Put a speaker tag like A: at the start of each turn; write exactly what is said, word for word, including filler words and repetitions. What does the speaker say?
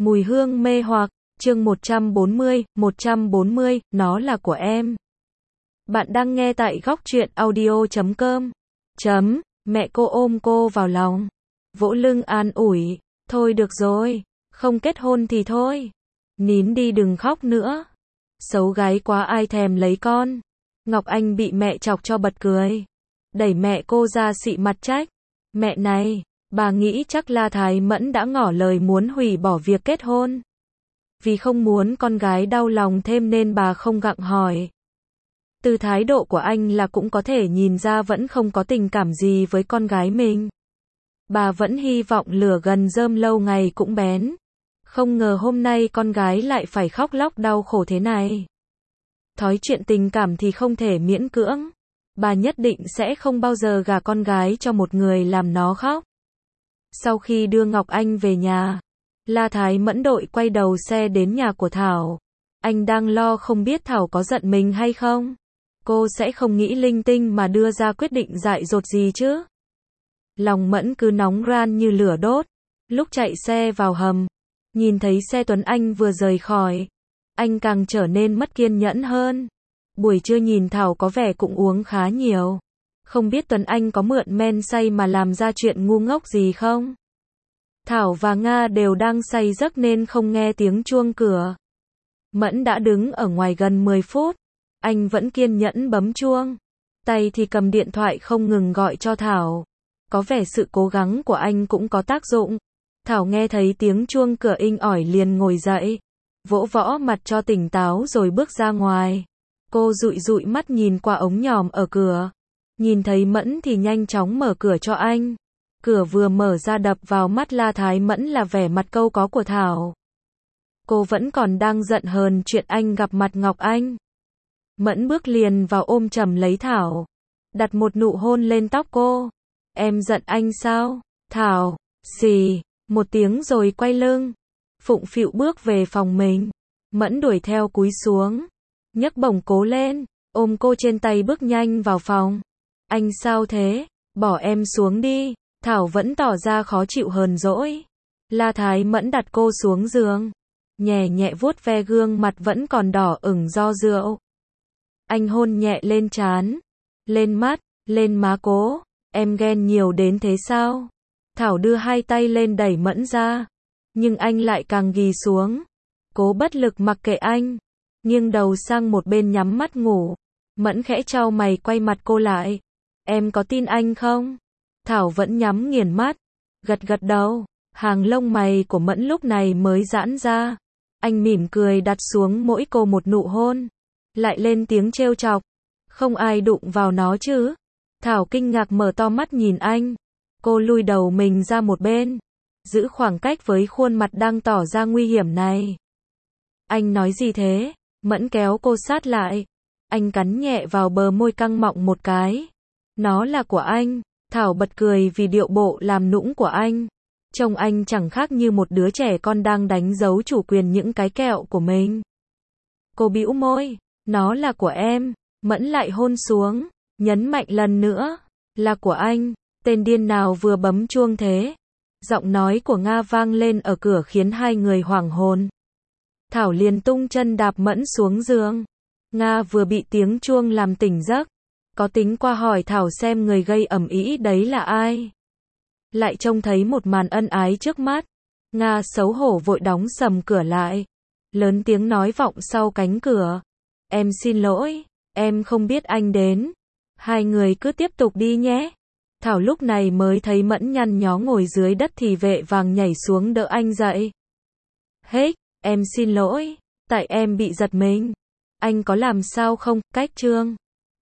A: Mùi hương mê hoặc, chương một trăm bốn mươi, một trăm bốn mươi, nó là của em. Bạn đang nghe tại góc truyện audio chấm com. Chấm, mẹ cô ôm cô vào lòng, vỗ lưng an ủi, thôi được rồi, không kết hôn thì thôi. Nín đi đừng khóc nữa. Xấu gái quá ai thèm lấy con. Ngọc Anh bị mẹ chọc cho bật cười. Đẩy mẹ cô ra xị mặt trách. Mẹ này, bà nghĩ chắc La Thái Mẫn đã ngỏ lời muốn hủy bỏ việc kết hôn. Vì không muốn con gái đau lòng thêm nên bà không gặng hỏi. Từ thái độ của anh là cũng có thể nhìn ra vẫn không có tình cảm gì với con gái mình. Bà vẫn hy vọng lửa gần rơm lâu ngày cũng bén. Không ngờ hôm nay con gái lại phải khóc lóc đau khổ thế này. Thói chuyện tình cảm thì không thể miễn cưỡng. Bà nhất định sẽ không bao giờ gả con gái cho một người làm nó khóc. Sau khi đưa Ngọc Anh về nhà, La Thái Mẫn đội quay đầu xe đến nhà của Thảo. Anh đang lo không biết Thảo có giận mình hay không. Cô sẽ không nghĩ linh tinh mà đưa ra quyết định dại dột gì chứ. Lòng Mẫn cứ nóng ran như lửa đốt. Lúc chạy xe vào hầm, nhìn thấy xe Tuấn Anh vừa rời khỏi, anh càng trở nên mất kiên nhẫn hơn. Buổi trưa nhìn Thảo có vẻ cũng uống khá nhiều. Không biết Tuấn Anh có mượn men say mà làm ra chuyện ngu ngốc gì không? Thảo và Nga đều đang say giấc nên không nghe tiếng chuông cửa. Mẫn đã đứng ở ngoài gần mười phút. Anh vẫn kiên nhẫn bấm chuông. Tay thì cầm điện thoại không ngừng gọi cho Thảo. Có vẻ sự cố gắng của anh cũng có tác dụng. Thảo nghe thấy tiếng chuông cửa inh ỏi liền ngồi dậy. Vỗ võ mặt cho tỉnh táo rồi bước ra ngoài. Cô dụi dụi mắt nhìn qua ống nhòm ở cửa. Nhìn thấy Mẫn thì nhanh chóng mở cửa cho anh. Cửa vừa mở ra đập vào mắt La Thái Mẫn là vẻ mặt câu có của Thảo. Cô vẫn còn đang giận hờn chuyện anh gặp mặt Ngọc Anh. Mẫn bước liền vào ôm chầm lấy Thảo. Đặt một nụ hôn lên tóc cô. Em giận anh sao? Thảo, xì, một tiếng rồi quay lưng. Phụng phịu bước về phòng mình. Mẫn đuổi theo cúi xuống. Nhấc bổng cố lên. Ôm cô trên tay bước nhanh vào phòng. Anh sao thế? Bỏ em xuống đi. Thảo vẫn tỏ ra khó chịu hờn dỗi. La Thái Mẫn đặt cô xuống giường. Nhẹ nhẹ vuốt ve gương mặt vẫn còn đỏ ửng do rượu. Anh hôn nhẹ lên trán, lên mắt, lên má cô. Em ghen nhiều đến thế sao? Thảo đưa hai tay lên đẩy Mẫn ra. Nhưng anh lại càng ghì xuống. Cố bất lực mặc kệ anh. Nghiêng đầu sang một bên nhắm mắt ngủ. Mẫn khẽ chau mày quay mặt cô lại. Em có tin anh không? Thảo vẫn nhắm nghiền mắt. Gật gật đầu. Hàng lông mày của Mẫn lúc này mới giãn ra. Anh mỉm cười đặt xuống mỗi cô một nụ hôn. Lại lên tiếng trêu chọc. Không ai đụng vào nó chứ? Thảo kinh ngạc mở to mắt nhìn anh. Cô lùi đầu mình ra một bên. Giữ khoảng cách với khuôn mặt đang tỏ ra nguy hiểm này. Anh nói gì thế? Mẫn kéo cô sát lại. Anh cắn nhẹ vào bờ môi căng mọng một cái. Nó là của anh. Thảo bật cười vì điệu bộ làm nũng của anh. Trông anh chẳng khác như một đứa trẻ con đang đánh dấu chủ quyền những cái kẹo của mình. Cô bĩu môi. Nó là của em. Mẫn lại hôn xuống. Nhấn mạnh lần nữa. Là của anh. Tên điên nào vừa bấm chuông thế? Giọng nói của Nga vang lên ở cửa khiến hai người hoảng hồn. Thảo liền tung chân đạp Mẫn xuống giường. Nga vừa bị tiếng chuông làm tỉnh giấc. Có tính qua hỏi Thảo xem người gây ầm ĩ đấy là ai. Lại trông thấy một màn ân ái trước mắt. Nga xấu hổ vội đóng sầm cửa lại. Lớn tiếng nói vọng sau cánh cửa. Em xin lỗi, em không biết anh đến. Hai người cứ tiếp tục đi nhé. Thảo lúc này mới thấy Mẫn nhăn nhó ngồi dưới đất thì vệ vàng nhảy xuống đỡ anh dậy. Hết, em xin lỗi, tại em bị giật mình. Anh có làm sao không? Cách chương